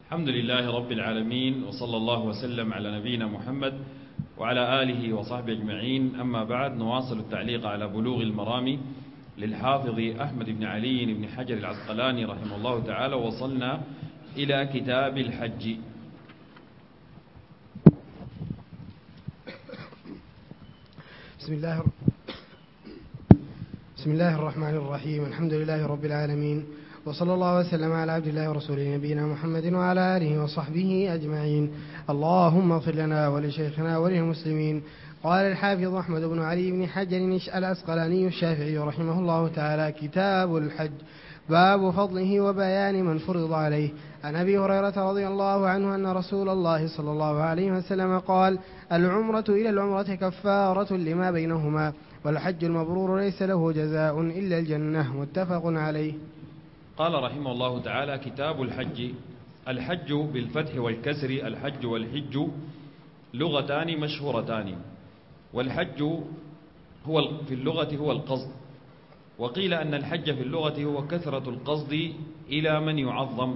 الحمد لله رب العالمين، وصلى الله وسلم على نبينا محمد وعلى آله وصحبه أجمعين. أما بعد، نواصل التعليق على بلوغ المرام للحافظ أحمد بن علي بن حجر العسقلاني رحمه الله تعالى. وصلنا إلى كتاب الحج. بسم الله الرحمن الرحيم. الحمد لله رب العالمين، وصلى الله وسلم على عبد الله ورسوله نبينا محمد وعلى آله وصحبه أجمعين. اللهم اغفر لنا ولشيخنا وللمسلمين. قال الحافظ أحمد بن علي بن حجر العسقلاني الشافعي رحمه الله تعالى: كتاب الحج، باب فضله وبيان من فرض عليه. عن أبي هريرة رضي الله عنه أن رسول الله صلى الله عليه وسلم قال: العمرة إلى العمرة كفارة لما بينهما، والحج المبرور ليس له جزاء إلا الجنة. متفق عليه. قال رحمه الله تعالى: كتاب الحج. الحج بالفتح والكسر، الحج والحج لغتان مشهورتان. والحج هو في اللغة هو القصد، وقيل أن الحج في اللغة هو كثرة القصد إلى من يعظم.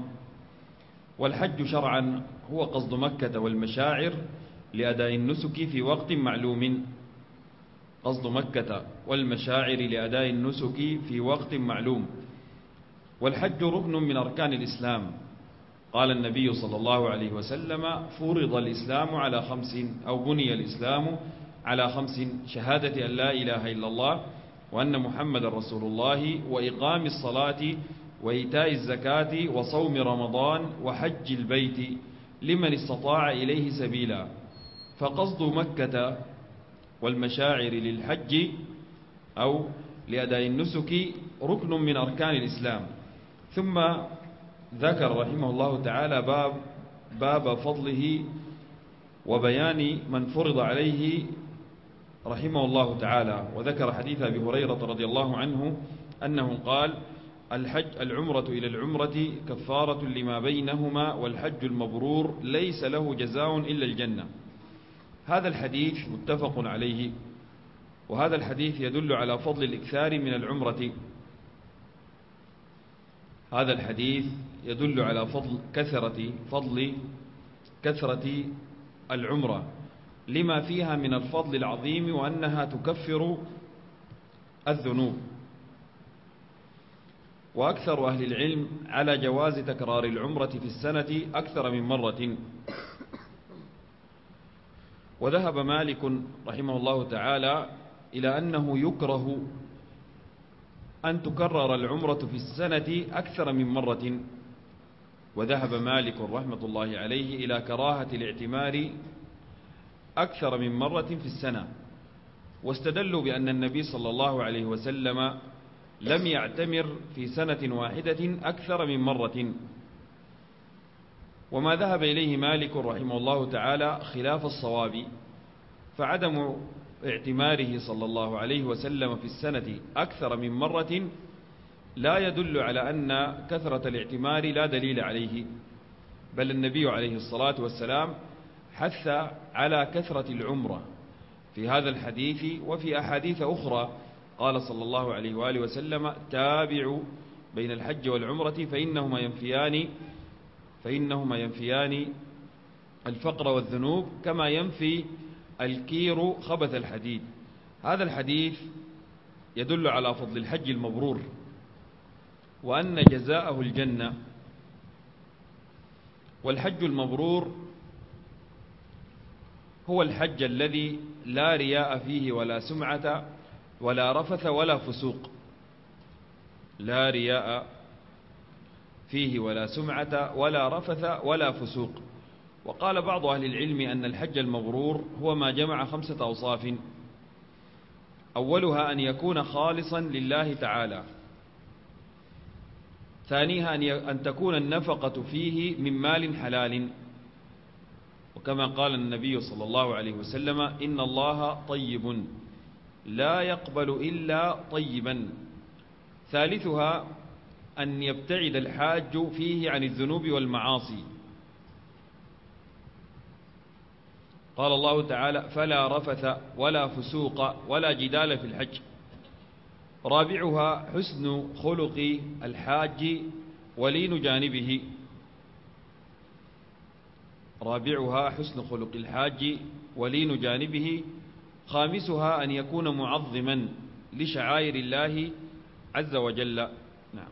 والحج شرعا هو قصد مكة والمشاعر لأداء النسك في وقت معلوم. قصد مكة والمشاعر لأداء النسك في وقت معلوم. والحج ركن من أركان الإسلام. قال النبي صلى الله عليه وسلم: فرض الإسلام على 5، أو بني الإسلام على 5: شهادة أن لا إله إلا الله وأن محمد رسول الله، وإقام الصلاة، وإيتاء الزكاة، وصوم رمضان، وحج البيت لمن استطاع إليه سبيلا. فقصد مكة والمشاعر للحج أو لأداء النسك ركن من أركان الإسلام. ثم ذكر رحمه الله تعالى باب فضله وبيان من فرض عليه رحمه الله تعالى. وذكر حديث أبي هريرة رضي الله عنه أنه قال: العمرة إلى العمرة كفارة لما بينهما، والحج المبرور ليس له جزاء إلا الجنة. هذا الحديث متفق عليه، وهذا الحديث يدل على فضل الإكثار من العمرة. هذا الحديث يدل على فضل كثرة العمرة لما فيها من الفضل العظيم، وأنها تكفر الذنوب. وأكثر أهل العلم على جواز تكرار العمرة في السنة أكثر من مرة. وذهب مالك رحمه الله تعالى إلى أنه يكره أن تكرر العمرة في السنة أكثر من مرة. وذهب مالك رحمة الله عليه إلى كراهة الاعتمار أكثر من مرة في السنة، واستدلوا بأن النبي صلى الله عليه وسلم لم يعتمر في سنة واحدة أكثر من مرة. وما ذهب إليه مالك رحمه الله تعالى خلاف الصواب، فعدم اعتماره صلى الله عليه وسلم في السنة أكثر من مرة لا يدل على أن كثرة الاعتمار لا دليل عليه، بل النبي عليه الصلاة والسلام حث على كثرة العمرة في هذا الحديث وفي أحاديث أخرى. قال صلى الله عليه وآله وسلم: تابعوا بين الحج والعمرة فإنهما ينفيان الفقر والذنوب كما ينفي الكير خبث الحديد. هذا الحديث يدل على فضل الحج المبرور، وأن جزاءه الجنة. والحج المبرور هو الحج الذي لا رياء فيه ولا سمعة ولا رفث ولا فسوق. لا رياء فيه ولا سمعة ولا رفث ولا فسوق. وقال بعض أهل العلم أن الحج المبرور هو ما جمع 5 أوصاف: أولها أن يكون خالصا لله تعالى، ثانيها أن تكون النفقة فيه من مال حلال، وكما قال النبي صلى الله عليه وسلم: إن الله طيب لا يقبل إلا طيبا. ثالثها أن يبتعد الحاج فيه عن الذنوب والمعاصي. قال الله تعالى: فلا رفث ولا فسوق ولا جدال في الحج. رابعها حسن خلق الحاج ولين جانبه. رابعها حسن خلق الحاج ولين جانبه، خامسها أن يكون معظما لشعائر الله عز وجل. نعم.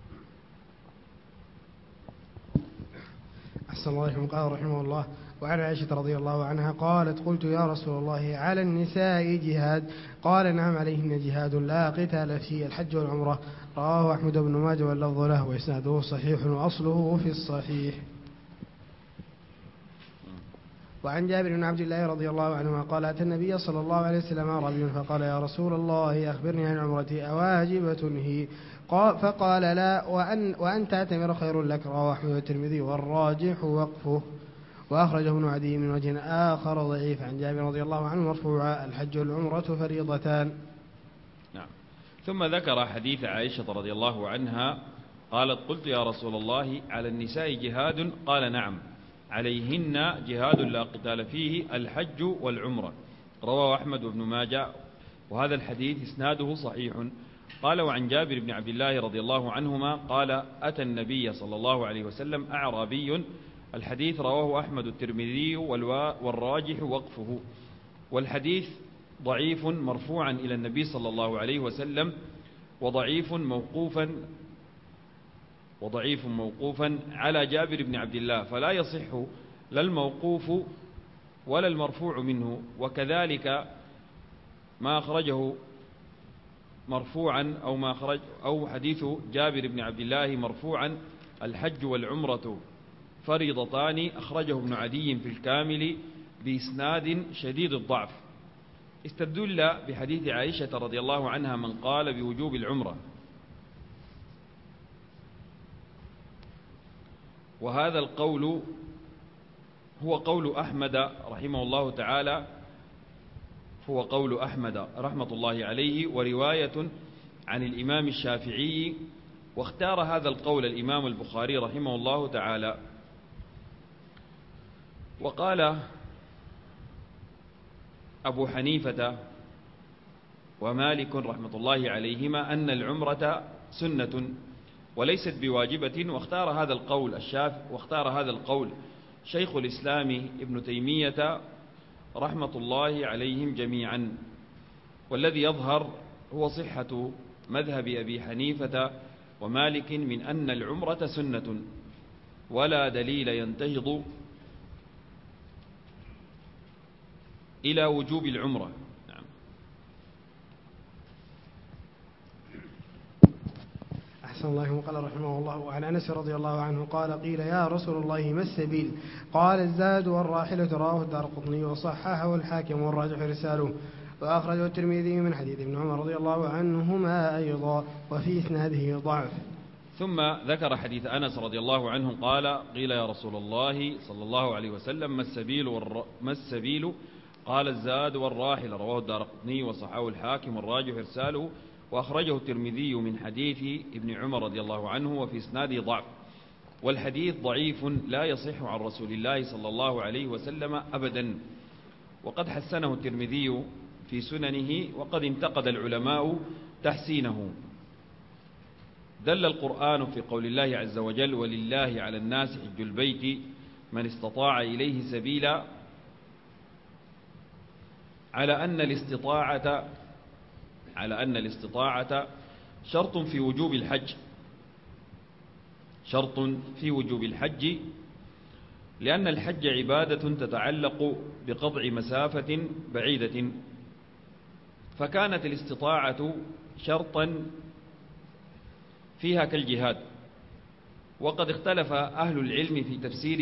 أحسن الله إليكم. قال رحمه الله: وعن عائشة رضي الله عنها قالت: قلت يا رسول الله على النساء جهاد؟ قال: نعم، عليهن جهاد لا قتال فيه، الحج والعمرة. رواه أحمد بن ماجه واللفظ له، وإسناده صحيح وأصله في الصحيح. وعن جابر بن عبد الله رضي الله عنهما قال: أتى النبي صلى الله عليه وسلم أعرابي فقال: يا رسول الله أخبرني عن العمرة أواجبة هي؟ فقال: لا، وأن تعتمر خير لك. رواه أحمد والترمذي والراجح وقفه، وأخرجه ابن عدي من وجه آخر ضعيف عن جابر رضي الله عنه مرفوعا: الحج والعمرة فريضتان. نعم. ثم ذكر حديث عائشة رضي الله عنها قالت: قلت يا رسول الله على النساء جهاد؟ قال: نعم، عليهن جهاد لا قتال فيه، الحج والعمرة. رواه أحمد بن ماجه، وهذا الحديث إسناده صحيح. قال: وعن جابر بن عبد الله رضي الله عنهما قال: أتى النبي صلى الله عليه وسلم أعرابي. الحديث رواه أحمد الترمذي والراجح وقفه، والحديث ضعيف مرفوعا إلى النبي صلى الله عليه وسلم، وضعيف موقوفا على جابر بن عبد الله، فلا يصح لا الموقوف ولا المرفوع منه. وكذلك ما أخرجه مرفوعا أو حديث جابر بن عبد الله مرفوعا: الحج والعمرة فريضتان، أخرجه ابن عدي في الكامل بإسناد شديد الضعف. استدل بحديث عائشة رضي الله عنها من قال بوجوب العمرة، وهذا القول هو قول أحمد رحمه الله تعالى، هو قول أحمد رحمة الله عليه، ورواية عن الإمام الشافعي، واختار هذا القول الإمام البخاري رحمه الله تعالى. وقال أبو حنيفة ومالك رحمة الله عليهما أن العمرة سنة وليست بواجبة، واختار هذا القول شيخ الإسلام ابن تيمية رحمة الله عليهم جميعا. والذي يظهر هو صحة مذهب أبي حنيفة ومالك من أن العمرة سنة، ولا دليل ينتهض إلى وجوب العمرة. نعم. أحسن الله. قال رحمه الله: وعن أنس رضي الله عنه قال: قيل يا رسول الله ما السبيل؟ قال: الزاد والراحلة. رواه الدارقطني وصححه الحاكم والراجح رساله، وأخرجه الترمذي من حديث ابن عمر رضي الله عنهما أيضا، وفي إسناده ضعف. ثم ذكر حديث أنس رضي الله عنه قال: قيل يا رسول الله صلى الله عليه وسلم ما السبيل؟ قال: الزاد والراحلة. رواه الدارقطني وصححه الحاكم والراجح إرساله، وأخرجه الترمذي من حديث ابن عمر رضي الله عنه، وفي إسناده ضعف، والحديث ضعيف لا يصح عن رسول الله صلى الله عليه وسلم أبدا. وقد حسنه الترمذي في سننه، وقد انتقد العلماء تحسينه. دل القرآن في قول الله عز وجل: ولله على الناس حج البيت من استطاع إليه سبيلا، على أن الاستطاعة شرط في وجوب الحج، لأن الحج عبادة تتعلق بقطع مسافة بعيدة، فكانت الاستطاعة شرطا فيها كالجهاد. وقد اختلف أهل العلم في تفسير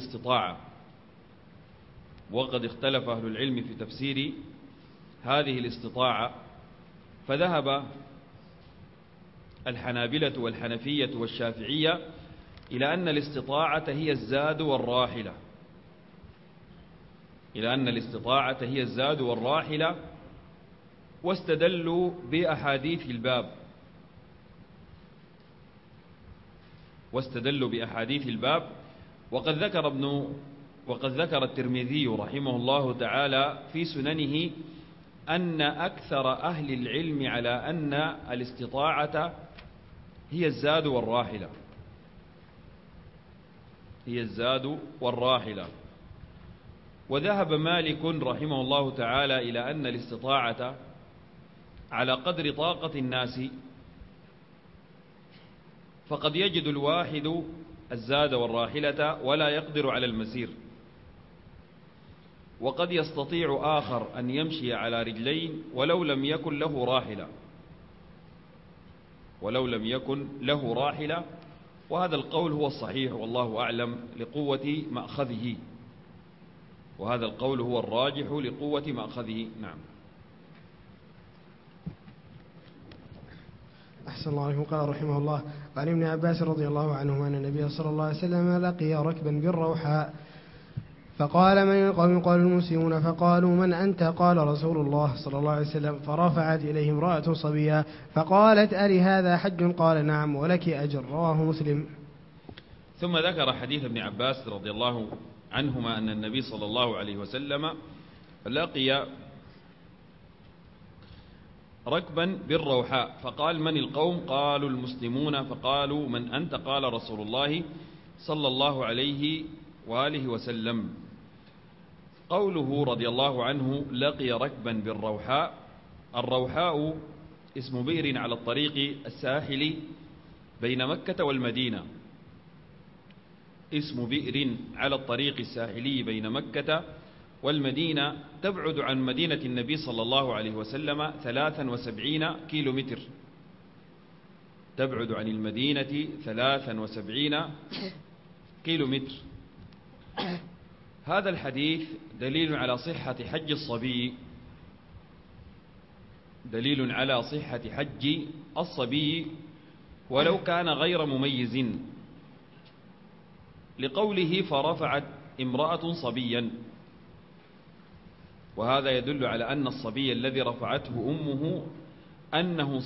هذه الاستطاعة، فذهب الحنابلة والحنفية والشافعية إلى أن الاستطاعة هي الزاد والراحلة، واستدلوا بأحاديث الباب. وقد ذكر الترمذي رحمه الله تعالى في سننه أن أكثر أهل العلم على أن الاستطاعة هي الزاد والراحلة، وذهب مالك رحمه الله تعالى إلى أن الاستطاعة على قدر طاقة الناس، فقد يجد الواحد الزاد والراحلة ولا يقدر على المسير، وقد يستطيع آخر أن يمشي على رجلين ولو لم يكن له راحلة، وهذا القول هو الصحيح والله أعلم لقوة مأخذه، وهذا القول هو الراجح لقوة مأخذه. نعم. أحسن الله عليكم. قال رحمه الله: وعن ابن عباس رضي الله عنهما أن النبي صلى الله عليه وسلم لقي ركبا بالروحاء فقال: من القوم؟ قالوا: المسلمون. فقالوا: من أنت؟ قال: رسول الله صلى الله عليه وسلم. فرفعت إليه امرأة صبية فقالت: ألي هذا حج؟ قال: نعم ولك أجر. رواه مسلم. ثم ذكر حديث ابن عباس رضي الله عنهما أن النبي صلى الله عليه وسلم لقي ركبا بالروحاء فقال: من القوم؟ قالوا: المسلمون. فقالوا: من أنت؟ قال: رسول الله صلى الله عليه وآله وسلم. قوله رضي الله عنه لقي ركبا بالروحاء، الروحاء اسم بئر على الطريق الساحلي بين مكة والمدينة، اسم بئر على الطريق الساحلي بين مكة والمدينة، تبعد عن مدينة النبي صلى الله عليه وسلم 73 كيلومتر، تبعد عن المدينة 73 كيلومتر. هذا الحديث دليل على صحة حج الصبي، دليل على صحة حج الصبي ولو كان غير مميز، لقوله: فرفعت امرأة صبيا، وهذا يدل على أن الصبي الذي رفعته أمه أنه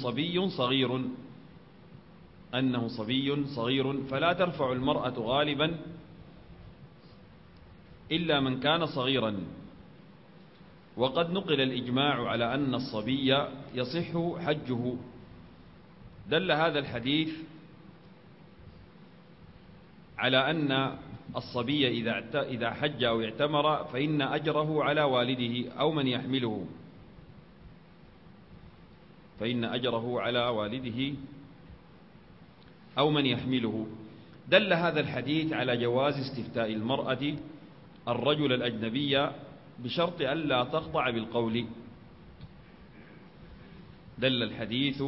صبي صغير، فلا ترفع المرأة غالبا إلا من كان صغيرا. وقد نقل الإجماع على أن الصبي يصح حجه. دل هذا الحديث على أن الصبي إذا حج أو اعتمر فإن أجره على والده أو من يحمله، دل هذا الحديث على جواز استفتاء المرأة الرجل الأجنبي بشرط ألا تخضع بالقول. دل الحديث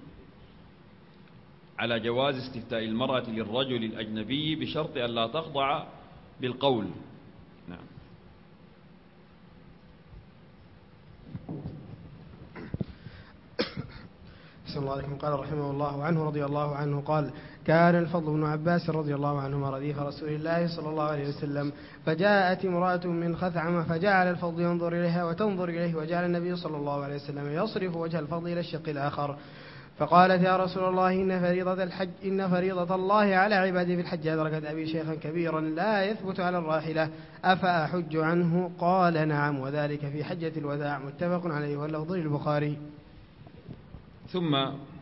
على جواز استفتاء المرأة للرجل الأجنبي بشرط ألا تخضع بالقول. نعم. صلى الله عليه وسلم. قال رحمه الله عنه رضي الله عنه قال: كان الفضل بن عباس رضي الله عنهما رديف رسول الله صلى الله عليه وسلم، فجاءت امرأة من خثعم فجعل الفضل ينظر إليها وتنظر إليه، وجعل النبي صلى الله عليه وسلم يصرف وجه الفضل إلى الشق الآخر، فقالت: يا رسول الله إن فريضة الله على عباده في الحج أدركت أبي شيخا كبيرا لا يثبت على الراحلة أفأحج عنه؟ قال: نعم، وذلك في حجة الوداع. متفق عليه واللفظ للبخاري. ثم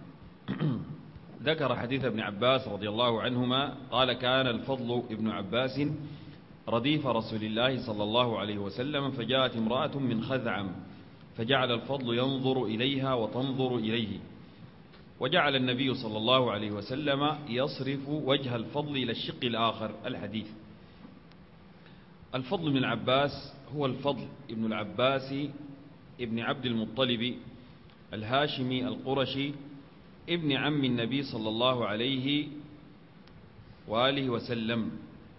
ذكر حديث ابن عباس رضي الله عنهما قال: كان الفضل ابن عباس رديف رسول الله صلى الله عليه وسلم، فجاءت امرأة من خثعم فجعل الفضل ينظر إليها وتنظر إليه، وجعل النبي صلى الله عليه وسلم يصرف وجه الفضل إلى الشق الآخر. الحديث. الفضل بن العباس هو الفضل ابن العباس ابن عبد المطلب الهاشمي القرشي ابن عم النبي صلى الله عليه وآله وسلم،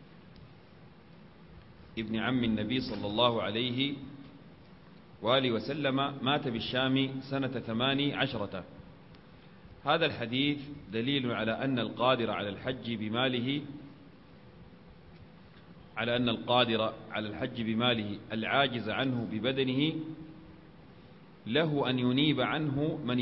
ابن عم النبي صلى الله عليه وآله وسلم، مات بالشام سنة 18. هذا الحديث دليل على أن القادر على الحج بماله العاجز عنه ببدنه له أن ينيب عنه من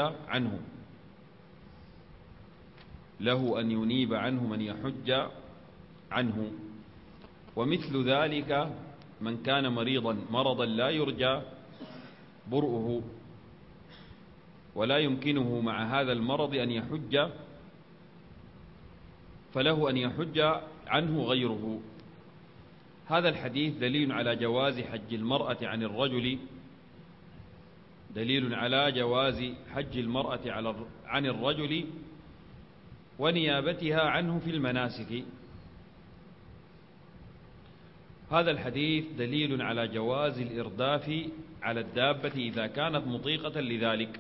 يحج عنه، ومثل ذلك من كان مرضا لا يرجى برؤه ولا يمكنه مع هذا المرض أن يحج، فله أن يحج عنه غيره. هذا الحديث دليل على جواز حج المرأة عن الرجل، دليل على جواز حج المرأة عن الرجل ونيابتها عنه في المناسك. هذا الحديث دليل على جواز الإرداف على الدابة إذا كانت مطيقة لذلك.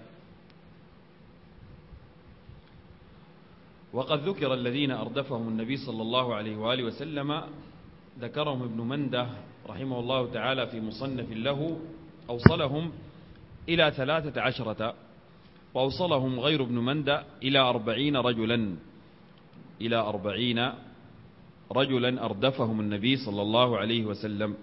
وقد ذكر الذين أردفهم النبي صلى الله عليه وآله وسلم، ذكرهم ابن منده رحمه الله تعالى في مصنف له، أوصلهم إلى 13، وأوصلهم غير ابن منده إلى 40 رجلا، إلى 40 رجلا أردفهم النبي صلى الله عليه وسلم.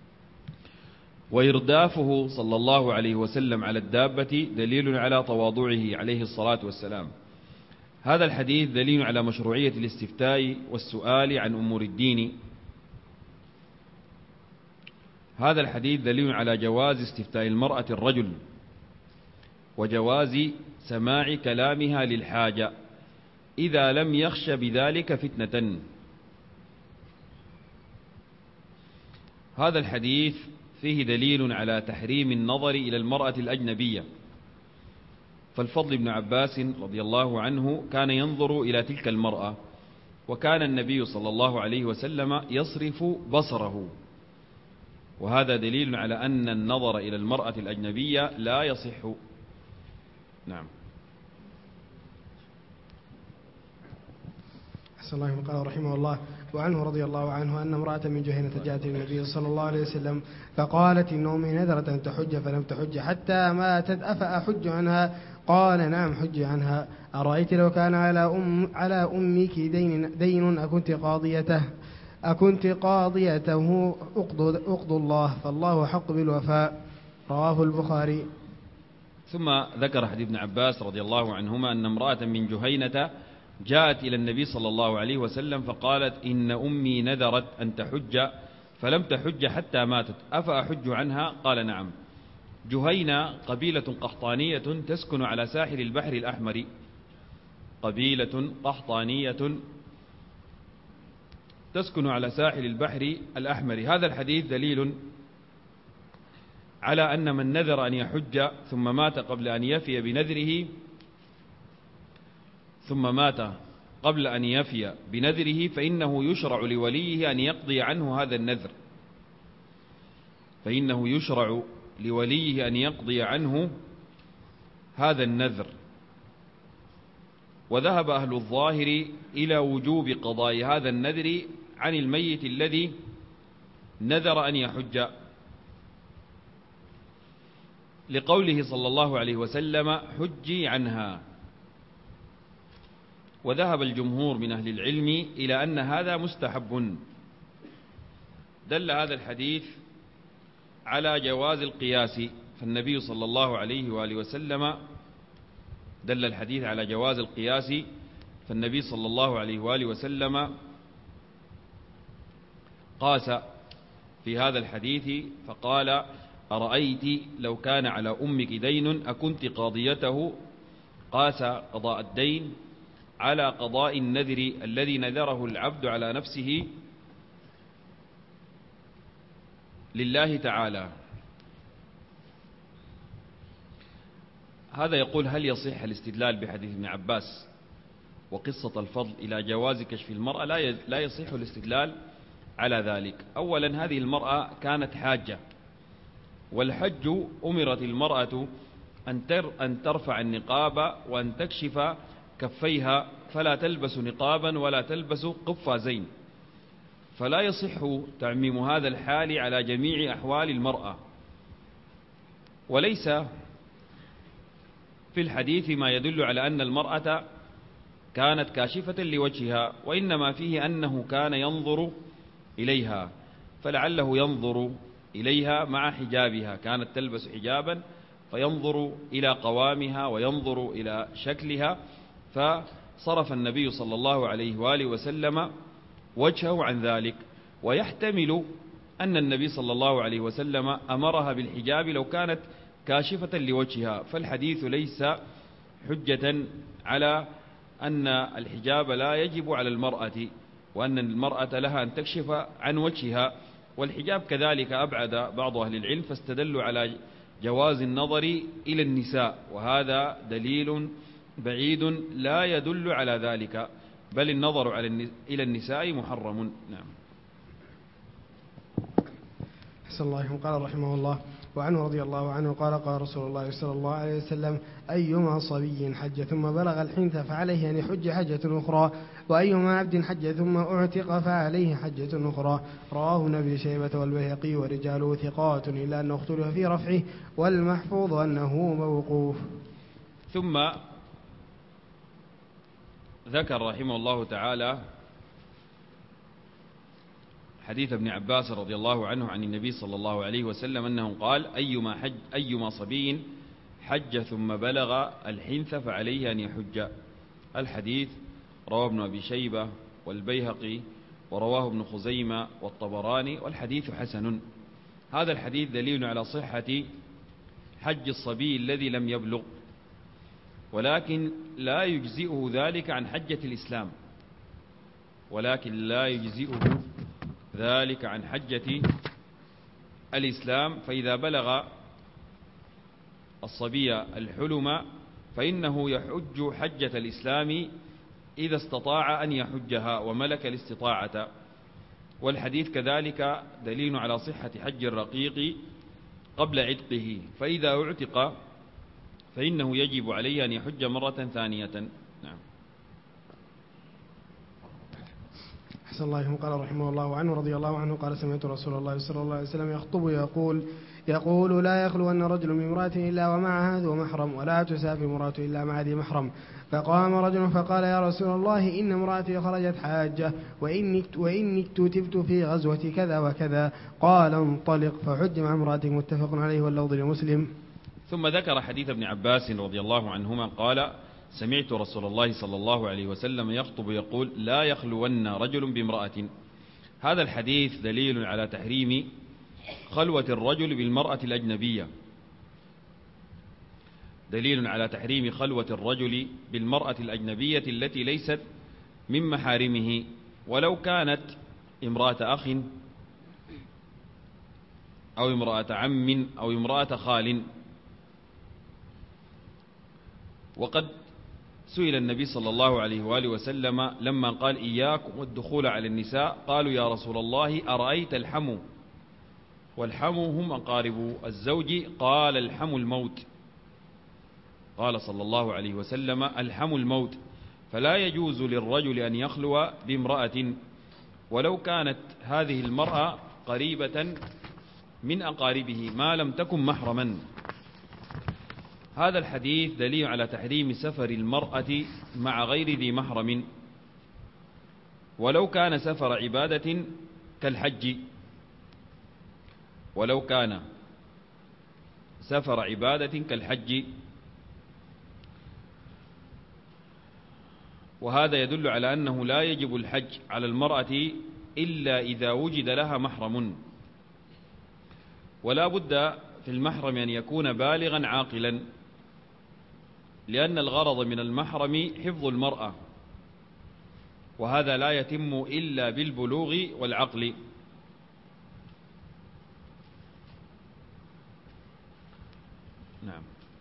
وإردافه صلى الله عليه وسلم على الدابة دليل على تواضعه عليه الصلاة والسلام. هذا الحديث دليل على مشروعية الاستفتاء والسؤال عن أمور الدين. هذا الحديث دليل على جواز استفتاء المرأة الرجل، وجواز سماع كلامها للحاجة إذا لم يخش بذلك فتنة. هذا الحديث فيه دليل على تحريم النظر إلى المرأة الأجنبية، فالفضل بن عباس رضي الله عنه كان ينظر إلى تلك المرأة، وكان النبي صلى الله عليه وسلم يصرف بصره، وهذا دليل على أن النظر إلى المرأة الأجنبية لا يصح. نعم. أحسن الله قال رحمه الله: وعنه رضي الله عنه أن امرأة من جهينة جاءت النبي صلى الله عليه وسلم فقالت: إن أمي نذرت أن تحج فلم تحج حتى ماتت، أفأحج عنها؟ قال: نعم، حج عنها. أرأيت لو كان على أمك دين أكنت قاضيته أقض الله، فالله حق بالوفاء. رواه البخاري. ثم ذكر حديث ابن عباس رضي الله عنهما أن امرأة من جهينة جاءت إلى النبي صلى الله عليه وسلم فقالت: إن أمي نذرت أن تحج فلم تحج حتى ماتت، أفأحج عنها؟ قال: نعم. جهينة قبيلة قحطانية تسكن على ساحل البحر الأحمر، قبيلة قحطانية تسكن على ساحل البحر الأحمر. هذا الحديث دليل على أن من نذر أن يحج ثم مات قبل أن يفي بنذره فإنه يشرع لوليه أن يقضي عنه هذا النذر، فإنه يشرع لوليه أن يقضي عنه هذا النذر. وذهب أهل الظاهر إلى وجوب قضاء هذا النذر عن الميت الذي نذر أن يحج، لقوله صلى الله عليه وسلم: حجي عنها. وذهب الجمهور من أهل العلم إلى أن هذا مستحب. دل هذا الحديث على جواز القياس، فالنبي صلى الله عليه وآله وسلم دل الحديث على جواز القياس، فالنبي صلى الله عليه وآله وسلم قاس في هذا الحديث فقال: أرأيت لو كان على أمك دين أكنت قاضيته؟ قاس قضاء الدين على قضاء النذر الذي نذره العبد على نفسه لله تعالى. هذا يقول: هل يصح الاستدلال بحديث ابن عباس وقصة الفضل إلى جواز كشف المرأة؟ لا يصح الاستدلال على ذلك. أولا، هذه المرأة كانت حاجة، والحج أمرت المرأة أن ترفع النقاب وأن تكشف كفيها، فلا تلبس نقابا ولا تلبس قفازين، فلا يصح تعميم هذا الحال على جميع أحوال المرأة. وليس في الحديث ما يدل على أن المرأة كانت كاشفة لوجهها، وإنما فيه أنه كان ينظر إليها، فلعله ينظر إليها مع حجابها، كانت تلبس حجابا فينظر إلى قوامها وينظر إلى شكلها، فصرف النبي صلى الله عليه وآله وسلم وجهه عن ذلك. ويحتمل أن النبي صلى الله عليه وسلم أمرها بالحجاب لو كانت كاشفة لوجهها، فالحديث ليس حجة على أن الحجاب لا يجب على المرأة، وأن المرأة لها أن تكشف عن وجهها، والحجاب كذلك أبعد بعض أهل العلم، فاستدلوا على جواز النظر إلى النساء، وهذا دليل بعيد لا يدل على ذلك، بل النظر إلى النساء محرم. نعم. أحسن الله. قال رحمه الله: وعنه رضي الله عنه قال: قال رسول الله صلى الله عليه وسلم: أيما صبي حج ثم بلغ الحنث فعليه أن يحج حجة أخرى، وأيما عبد حج ثم أعتق فعليه حجة أخرى. رواه ابن أبي شيبة والبيهقي ورجاله ثقات، إلا أنه اختلف في رفعه، والمحفوظ أنه موقوف. ثم ذكر رحمه الله تعالى حديث ابن عباس رضي الله عنه عن النبي صلى الله عليه وسلم أنه قال: أيما صبي حج ثم بلغ الحنث فعليه أن يحج. الحديث رواه ابن أبي شيبة والبيهقي، ورواه ابن خزيمة والطبراني، والحديث حسن. هذا الحديث دليل على صحة حج الصبي الذي لم يبلغ، ولكن لا يجزئه ذلك عن حجة الإسلام، فإذا بلغ الصبي الحلم فإنه يحج حجة الإسلام إذا استطاع أن يحجها وملك الاستطاعة. والحديث كذلك دليل على صحة حج الرقيق قبل عتقه، فإذا اعتق فإنه يجب عليه أن يحج مرة ثانية. نعم. أحسن الله. قال رحمه الله: عنه رضي الله عنه قال: سمعت رسول الله صلى الله عليه وسلم يخطب يقول: لا يخلون رجل من امرأة إلا ومعها ذو محرم، ولا تسافر امرأة إلا مع ذي محرم. فقام رجل فقال: يا رسول الله، إن امرأتي خرجت حاجة، وإني اكتتبت في غزوة كذا وكذا. قال: انطلق فحج مع امرأتك. متفق عليه واللفظ لمسلم. ثم ذكر حديث ابن عباس رضي الله عنهما قال: سمعت رسول الله صلى الله عليه وسلم يخطب يقول: لا يخلون رجل بامرأة. هذا الحديث دليل على تحريم خلوة الرجل بالمرأة الأجنبية، التي ليست من محارمه، ولو كانت امرأة أخ أو امرأة عم أو امرأة خال. وقد سئل النبي صلى الله عليه وآله وسلم لما قال: إياكم والدخول على النساء، قالوا: يا رسول الله، أرأيت الحمو؟ والحمو هم أقارب الزوج. قال: الحمو الموت. قال صلى الله عليه وسلم: الحمو الموت. فلا يجوز للرجل أن يخلو بامرأة ولو كانت هذه المرأة قريبة من أقاربه ما لم تكن محرما. هذا الحديث دليل على تحريم سفر المرأة مع غير ذي محرم، ولو كان سفر عبادة كالحج، وهذا يدل على أنه لا يجب الحج على المرأة إلا إذا وجد لها محرم، ولا بد في المحرم أن يكون بالغا عاقلا، لأن الغرض من المحرم حفظ المرأة، وهذا لا يتم إلا بالبلوغ والعقل. نعم.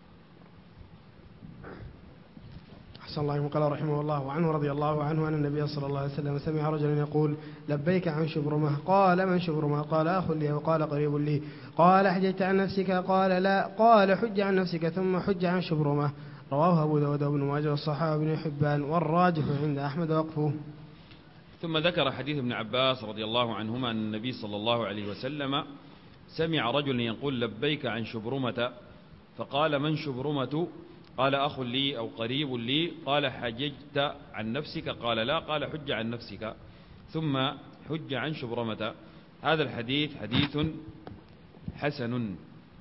أحسن الله. قال رحمه الله: وعنه رضي الله عنه أن النبي صلى الله عليه وسلم سمع رجلا يقول: لبيك عن شبرمة. قال: من شبرمة؟ قال: أخ لي، وقال: قريب لي. قال: حججت عن نفسك؟ قال: لا. قال: حج عن نفسك ثم حج عن شبرمة. رواه أبو داود وابن ماجه والصحابة بن حبان، والراجح عند أحمد وقفه. ثم ذكر حديث ابن عباس رضي الله عنهما أن النبي صلى الله عليه وسلم سمع رجلا يقول: لبيك عن شبرمة. فقال: من شبرمة؟ قال: أخ لي أو قريب لي. قال: حججت عن نفسك؟ قال: لا. قال: حج عن نفسك ثم حج عن شبرمة. هذا الحديث حديث حسن،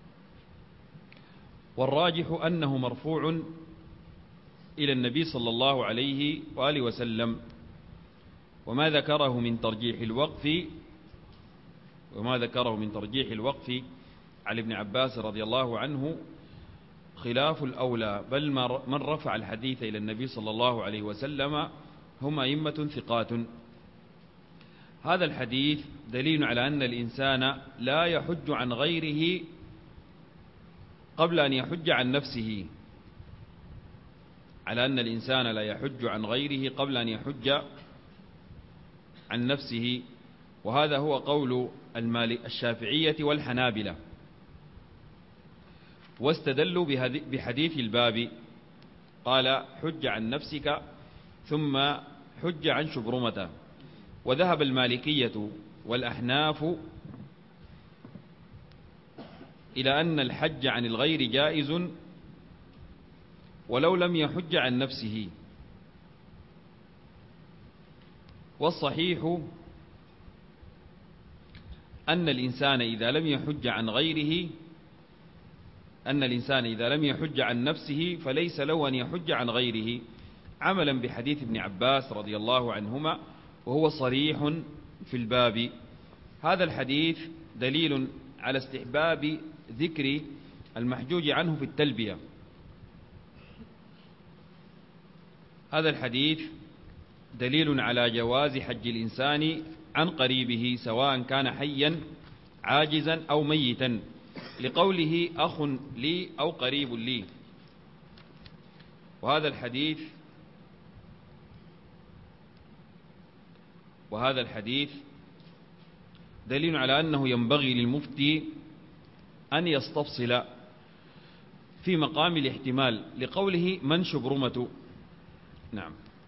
والراجح أنه مرفوع إلى النبي صلى الله عليه وآله وسلم، وما ذكره من ترجيح الوقف على ابن عباس رضي الله عنه خلاف الأولى، بل من رفع الحديث إلى النبي صلى الله عليه وسلم هم أئمة ثقات. هذا الحديث دليل على أن الإنسان لا يحج عن غيره قبل أن يحج عن نفسه، على أن الإنسان لا يحج عن غيره قبل أن يحج عن نفسه، وهذا هو قول الشافعية والحنابلة، واستدلوا بحديث الباب، قال حج عن نفسك ثم حج عن شبرمة. وذهب المالكية والأحناف إلى أن الحج عن الغير جائز ولو لم يحج عن نفسه، والصحيح أن الإنسان إذا لم يحج عن غيره، أن الإنسان إذا لم يحج عن نفسه فليس له أن يحج عن غيره، عملا بحديث ابن عباس رضي الله عنهما، وهو صريح في الباب. هذا الحديث دليل على استحباب ذكر المحجوج عنه في التلبية. هذا الحديث دليل على جواز حج الإنسان عن قريبه سواء كان حيا عاجزا أو ميتا، لقوله أخ لي أو قريب لي. وهذا الحديث دليل على أنه ينبغي للمفتي أن يستفصل في مقام الاحتمال، لقوله من شبرمة. نعم.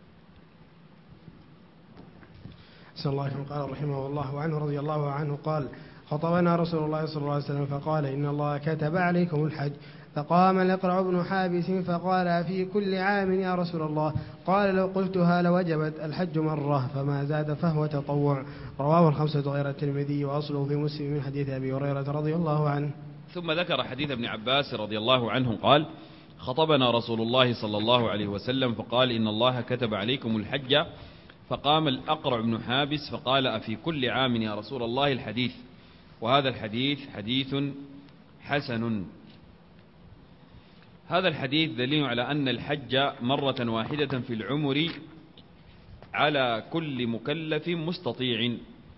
صلى الله عليه وسلم قال رحمه الله عنه رضي الله عنه قال خطبنا رسول الله صلى الله عليه وسلم فقال إن الله كتب عليكم الحج، فقام الأقرع بن حابس فقال في كل عام يا رسول الله؟ قال لو قلتها لوجبت الحج مرة فما زاد فهو تطوع. رواه الخمسة غير الترمذي، وأصله في مسلم من حديث أبي هريرة رضي الله عنه. ثم ذكر حديث ابن عباس رضي الله عنه قال خطبنا رسول الله صلى الله عليه وسلم فقال إن الله كتب عليكم الحج، فقام الأقرع بن حابس فقال أفي كل عام يا رسول الله؟ الحديث. وهذا الحديث حديث حسن. هذا الحديث دليل على أن الحج مرة واحدة في العمر على كل مكلف مستطيع،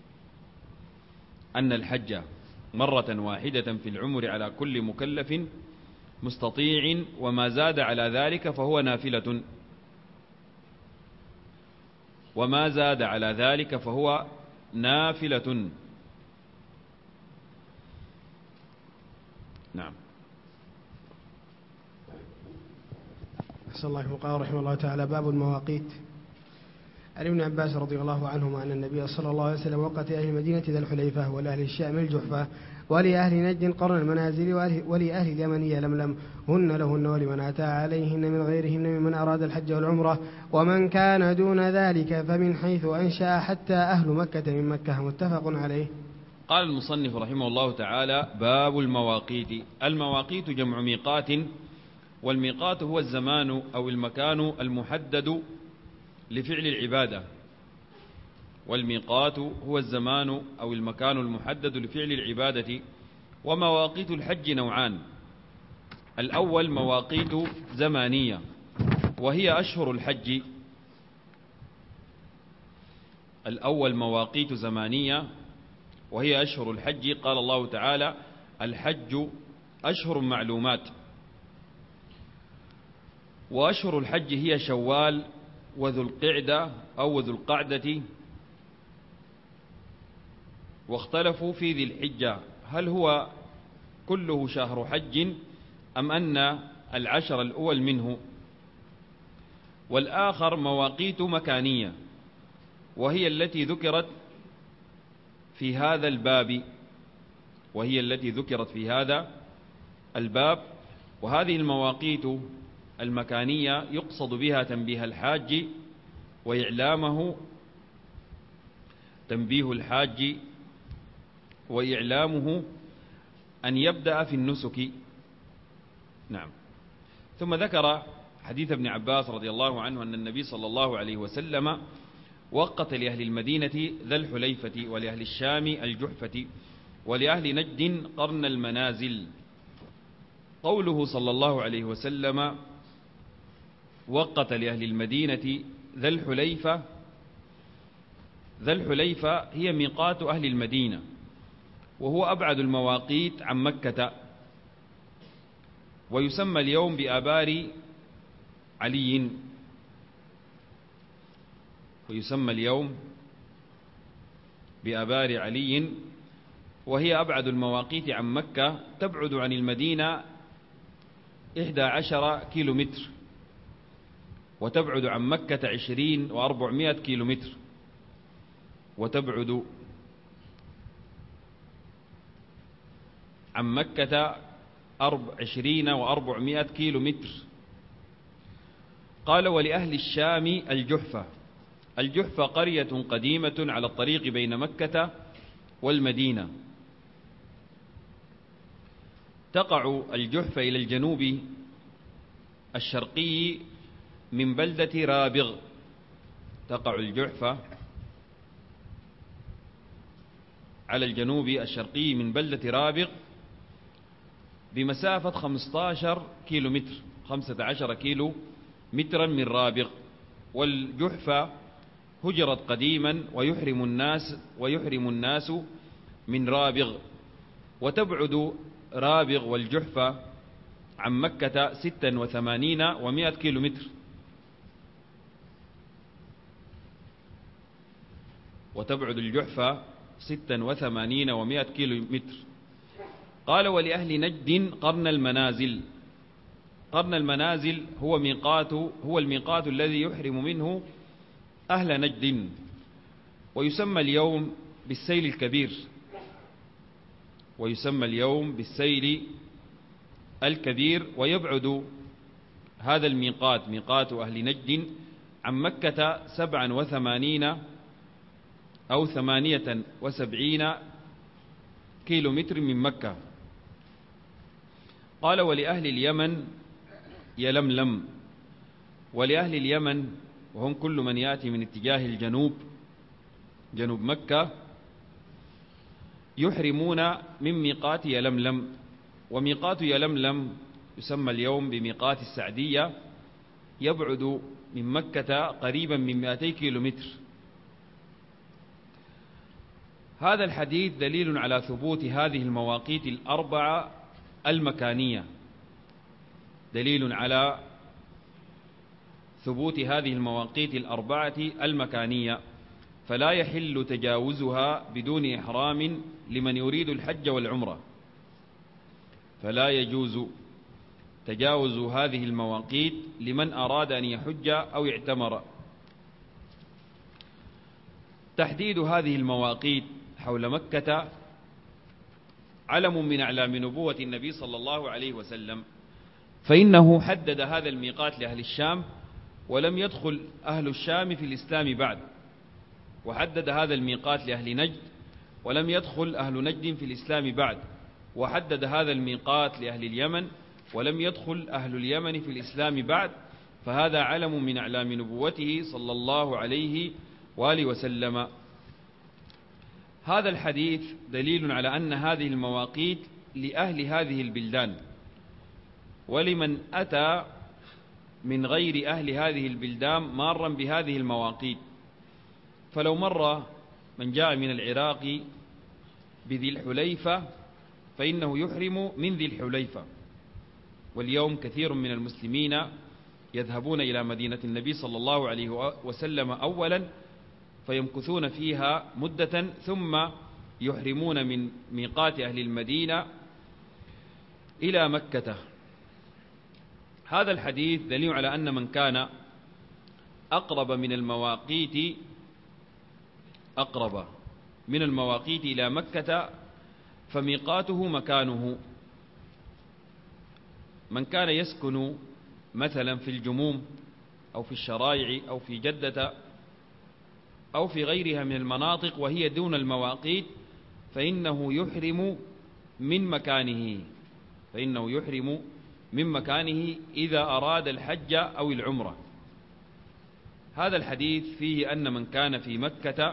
أن الحج مرة واحدة في العمر على كل مكلف مستطيع، وما زاد على ذلك فهو نافلة، وما زاد على ذلك فهو نافلة. نعم. صلى الله عليه وسلم رحمه الله تعالى باب المواقيت. عن ابن عباس رضي الله عنهما أن النبي صلى الله عليه وسلم وقت أهل المدينة ذا الحليفة، ولأهل الشام الجحفة، ولأهل نجد قرن المنازل، ولأهل اليمن يلملم، هن لهن ولمن أتى عليهن من غيرهن ممن أراد الحج والعمرة، ومن كان دون ذلك فمن حيث أنشأ حتى أهل مكة من مكة. متفق عليه. قال المصنف رحمه الله تعالى باب المواقيت. المواقيت جمع ميقات، والميقات هو الزمان أو المكان المحدد لفعل العبادة. والميقات هو الزمان أو المكان المحدد لفعل العبادة. ومواقيت الحج نوعان: الأول مواقيت زمانية وهي أشهر الحج. الأول مواقيت زمانية وهي أشهر الحج. قال الله تعالى الحج أشهر معلومات. وأشهر الحج هي شوال وذو القعدة أو ذو القعدة. واختلفوا في ذي الحجة هل هو كله شهر حج أم أن العشر الأول منه. والآخر مواقيت مكانية وهي التي ذكرت في هذا الباب. وهذه المواقيت المكانية يقصد بها تنبيه الحاج وإعلامه، تنبيه الحاج وإعلامه أن يبدأ في النسك. نعم. ثم ذكر حديث ابن عباس رضي الله عنه أن النبي صلى الله عليه وسلم وقت لأهل المدينة ذا الحليفة، ولأهل الشام الجحفة، ولأهل نجد قرن المنازل. قوله صلى الله عليه وسلم وقت لأهل المدينة ذا الحليفة ذا الحليفة هي ميقات أهل المدينة، وهو أبعد المواقيت عن مكة، ويسمى اليوم بآبار علي، ويسمى اليوم بآبار علي، وهي أبعد المواقيت عن مكة، تبعد عن المدينة 11 كيلومتر، وتبعد عن مكة 20 و400 كيلومتر، وتبعد عن مكة 20 و400 كيلومتر. قال: ولأهل الشام الجحفة. الجحفة قرية قديمة على الطريق بين مكة والمدينة. تقع الجحفة إلى الجنوب الشرقي من بلدة رابغ. تقع الجحفة على الجنوب الشرقي من بلدة رابغ بمسافة 15 كيلومتر، 15 كيلو مترا من رابغ. والجحفة هجرت قديما ويحرم الناس من رابغ. وتبعد رابغ والجحفة عن مكة 86 و100 كيلومتر. وتبعد الجحفة 86 و100 كيلومتر. قال: ولأهل نجد قرن المنازل. قرن المنازل هو الميقات الذي يحرم منه أهل نجد، ويسمى اليوم بالسيل الكبير. ويسمى اليوم بالسيل الكبير. ويبعد هذا الميقات، ميقات أهل نجد، عن مكة 87 أو 78 كيلومتر من مكة. قال: ولأهل اليمن يلملم. ولأهل اليمن، وهم كل من يأتي من اتجاه الجنوب، جنوب مكة، يحرمون من ميقات يلملم. وميقات يلملم يسمى اليوم بميقات السعدية، يبعد من مكة قريبا من 200 كيلومتر. هذا الحديث دليل على ثبوت هذه المواقيت الأربعة المكانية، دليل على ثبوت هذه المواقيت الأربعة المكانية، فلا يحل تجاوزها بدون إحرام لمن يريد الحج والعمرة. فلا يجوز تجاوز هذه المواقيت لمن أراد أن يحج أو يعتمر. تحديد هذه المواقيت حول مكة علم من أعلام نبوة النبي صلى الله عليه وسلم، فإنه حدد هذا الميقات لأهل الشام، ولم يدخل أهل الشام في الإسلام بعد. وحدد هذا الميقات لأهل نجد، ولم يدخل أهل نجد في الإسلام بعد. وحدد هذا الميقات لأهل اليمن، ولم يدخل أهل اليمن في الإسلام بعد. فهذا علم من أعلام نبوته صلى الله عليه وآله وسلم. هذا الحديث دليل على أن هذه المواقيت لأهل هذه البلدان، ولمن أتى من غير أهل هذه البلدان مارا بهذه المواقيت. فلو مر من جاء من العراق بذي الحليفة فإنه يحرم من ذي الحليفة. واليوم كثير من المسلمين يذهبون إلى مدينة النبي صلى الله عليه وسلم أولا، فيمكثون فيها مدة، ثم يحرمون من ميقات أهل المدينة إلى مكة. هذا الحديث دليل على أن من كان أقرب من المواقيت إلى مكة فميقاته مكانه. من كان يسكن مثلا في الجموم أو في الشرايع أو في جدة أو في غيرها من المناطق وهي دون المواقيت فإنه يحرم من مكانه إذا أراد الحج أو العمرة. هذا الحديث فيه أن من كان في مكة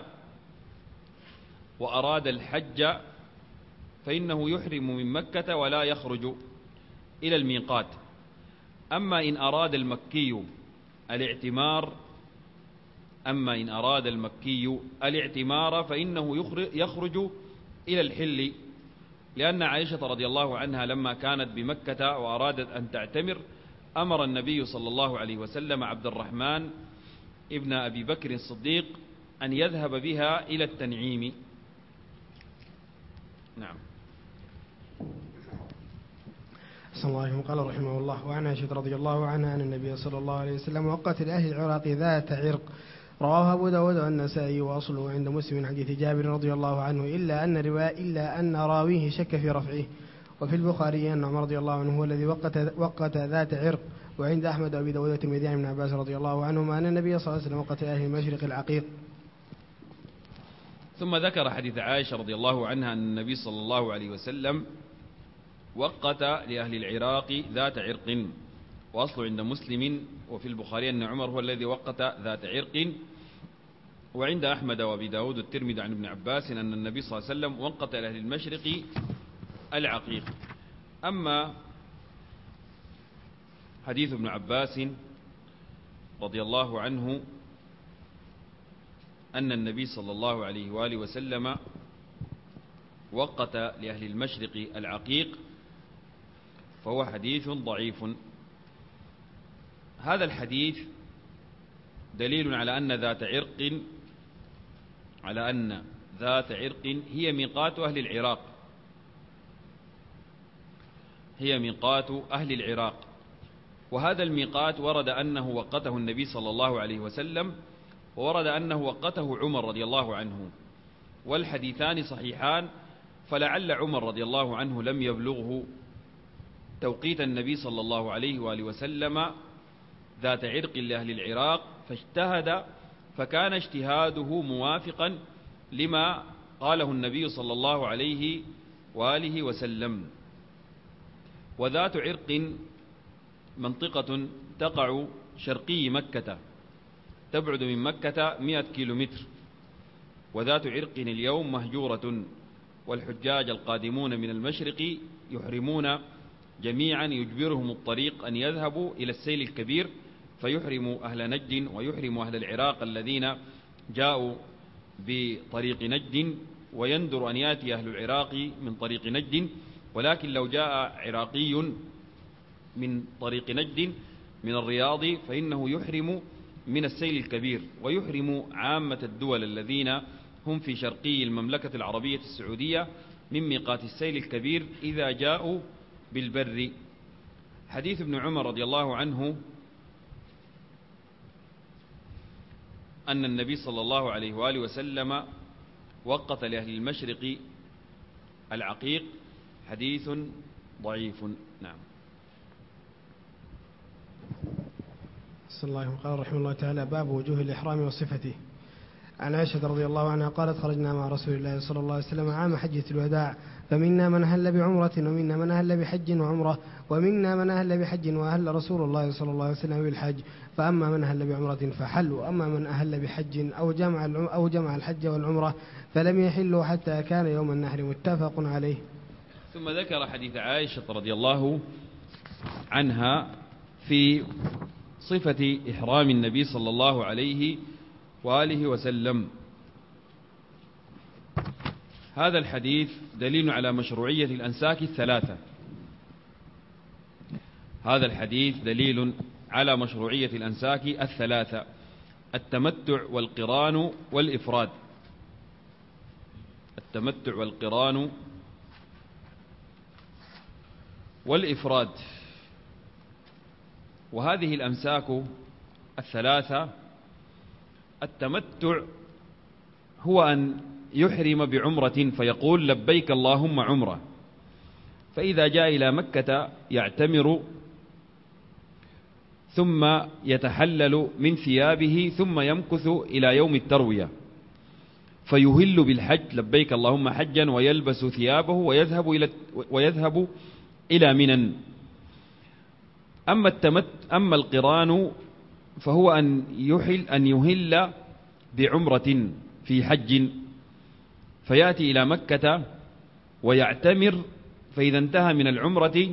وأراد الحج فإنه يحرم من مكة ولا يخرج إلى الميقات. أما إن أراد المكي الاعتمار أما إن أراد المكي الاعتمار فإنه يخرج إلى الحل، لأن عائشة رضي الله عنها لما كانت بمكة وأرادت أن تعتمر أمر النبي صلى الله عليه وسلم عبد الرحمن ابن أبي بكر الصديق أن يذهب بها إلى التنعيم. نعم. صلى الله عليه وسلم. قال رحمه الله: وعن عائشة رضي الله عنها أن النبي صلى الله عليه وسلم وقت لأهل العراق ذات عرق. رواه أبو داود والنسائي وأصله عند مسلم من حديث جابر رضي الله عنه إلا أن راويه شك في رفعه. وفي البخاري أن عمر رضي الله عنه هو الذي وقت ذات عرق. وعند أحمد وأبي داود والترمذي عن ابن عباس رضي الله عنهما أن النبي صلى الله عليه وسلم وقت أهل المشرق العقيق. ثم ذكر حديث عائشة رضي الله عنها أن النبي صلى الله عليه وسلم وقت لأهل العراق ذات عرق، وأصل عند مسلم وفي البخاري أن عمر هو الذي وقت ذات عرق. وعند أحمد وأبي داود والترمذي عن ابن عباس أن النبي صلى الله عليه وسلم وقت لأهل المشرق العقيق. أما حديث ابن عباس رضي الله عنه أن النبي صلى الله عليه وآله وسلم وقت لأهل المشرق العقيق فهو حديث ضعيف. هذا الحديث دليل على أن ذات عرق هي ميقات أهل العراق، هي ميقات أهل العراق. وهذا الميقات ورد أنه وقته النبي صلى الله عليه وسلم، وورد أنه وقته عمر رضي الله عنه، والحديثان صحيحان. فلعل عمر رضي الله عنه لم يبلغه توقيت النبي صلى الله عليه وآله وسلم ذات عرق لأهل العراق، فاجتهد، فكان اجتهاده موافقا لما قاله النبي صلى الله عليه وآله وسلم. وذات عرق منطقة تقع شرقي مكة، تبعد من مكة 100 كيلومتر، وذات عرق اليوم مهجورة، والحجاج القادمون من المشرق يحرمون جميعا، يجبرهم الطريق أن يذهبوا إلى السيل الكبير فيحرموا أهل نجد ويحرموا أهل العراق الذين جاءوا بطريق نجد، ويندر أن يأتي أهل العراق من طريق نجد. ولكن لو جاء عراقي من طريق نجد من الرياض فإنه يحرم من السيل الكبير، ويحرم عامة الدول الذين هم في شرقي المملكة العربية السعودية من ميقات السيل الكبير إذا جاءوا بالبر. حديث ابن عمر رضي الله عنه أن النبي صلى الله عليه وآله وسلم وقت لأهل المشرق العقيق حديث ضعيف. نعم. صلى الله عليه وسلم. قال رحمه الله تعالى: باب وجوه الإحرام وصفته. عن عائشة رضي الله عنها قالت: خرجنا مع رسول الله صلى الله عليه وسلم عام حجة الوداع، فمنا من أهل بعمرة ومنا من أهل بحج وعمرة، ومنا من أهل بحج وأهل رسول الله صلى الله عليه وسلم بالحج، فأما من أهل بعمرة فحل، وأما من أهل بحج أو جمع الحج والعمرة فلم يحلوا حتى كان يوم النحر. متفق عليه. ثم ذكر حديث عائشة رضي الله عنها في صفة إحرام النبي صلى الله عليه وآله وسلم. هذا الحديث دليل على مشروعية الأنساك الثلاثة. هذا الحديث دليل على مشروعية الأنساك الثلاثة: التمتع والقران والإفراد. التمتع والقران والإفراد. وهذه الأمساك الثلاثة: التمتع هو أن يحرم بعمرة فيقول لبيك اللهم عمرة، فإذا جاء إلى مكة يعتمر ثم يتحلل من ثيابه ثم يمكث إلى يوم التروية فيهل بالحج لبيك اللهم حجا، ويلبس ثيابه ويذهب إلى منى. أما القران فهو أن يهل بعمرة في حج فيأتي إلى مكة ويعتمر، فإذا انتهى من العمرة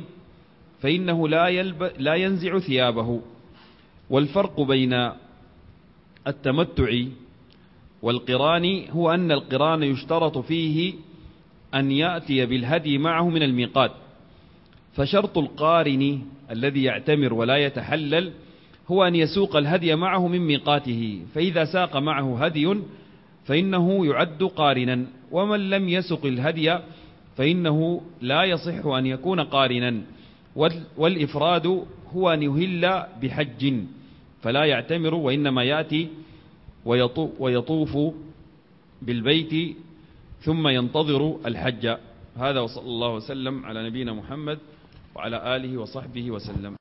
فإنه لا ينزع ثيابه. والفرق بين التمتع والقران هو أن القران يشترط فيه أن يأتي بالهدي معه من الميقات، فشرط القارن الذي يعتمر ولا يتحلل هو أن يسوق الهدي معه من ميقاته، فإذا ساق معه هدي فإنه يعد قارنا، ومن لم يسق الهدي فإنه لا يصح أن يكون قارنا. والإفراد هو أن يهل بحج فلا يعتمر، وإنما يأتي ويطوف بالبيت ثم ينتظر الحج. هذا وصلى الله وسلم على نبينا محمد وعلى آله وصحبه وسلم.